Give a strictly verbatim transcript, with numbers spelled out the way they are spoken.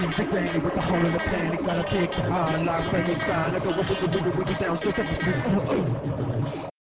The granny with the hole in the planet, got a big behind like Frankie Stein. I go wiggy wiggy wiggy down, so step.